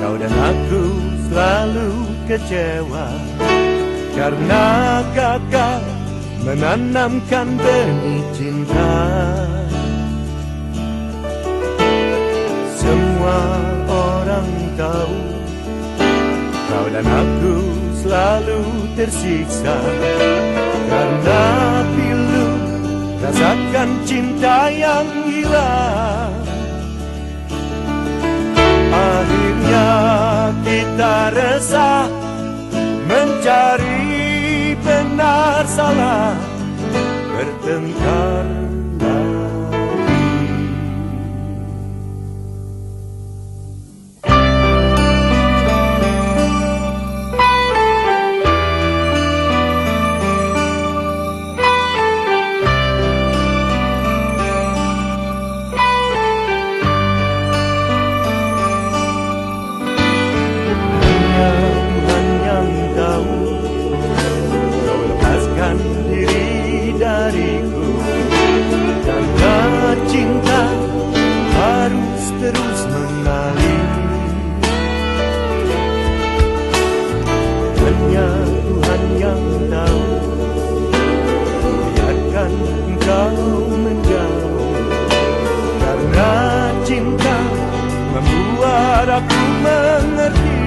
Kau dan aku selalu kecewa karena gagal menanamkan benih cinta. Semua orang tahu kau dan aku selalu tersiksa karena pilu rasakan cinta yang hilang. Akhirnya kita resah mencari benar salah, bertengkar lagi. Diri dariku karena cinta harus terus mengalir. Hanya Tuhan yang tahu, biarkan engkau menjauh karena cinta membuat aku mengerti.